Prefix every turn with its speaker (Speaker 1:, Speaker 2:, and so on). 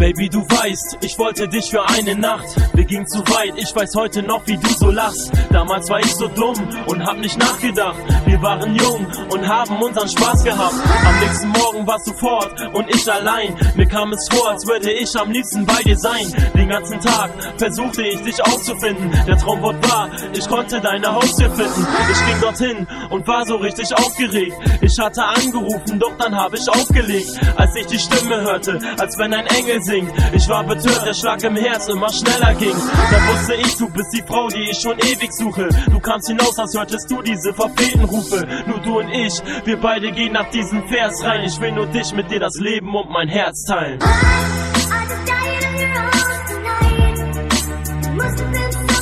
Speaker 1: Baby, du weißt, ich wollte dich für eine Nacht. Wir gingen zu weit, ich weiß heute noch, wie du so lachst. Damals war ich so dumm und hab nicht nachgedacht. Wir waren jung und haben unseren Spaß gehabt. Am nächsten Morgen warst du fort und ich allein. Mir kam es vor, als würde ich am liebsten bei dir sein. Den ganzen Tag versuchte ich dich aufzufinden. Der Traum wurde wahr, ich konnte deine Haustür finden. Ich ging dorthin und war so richtig aufgeregt. Ich hatte angerufen, doch dann hab ich aufgelegt. Als ich die Stimme hörte, als wenn ein Engel singt. Ich war betört, der Schlag im Herz immer schneller ging. Da wusste ich, du bist die Frau, die ich schon ewig suche. Du kamst hinaus, als hörtest du diese verfehlten Rufe. Nur du und ich, wir beide gehen nach diesem Vers rein. Ich will nur dich, mit dir das Leben und mein Herz teilen.
Speaker 2: I just died in your arms tonight. Must have been so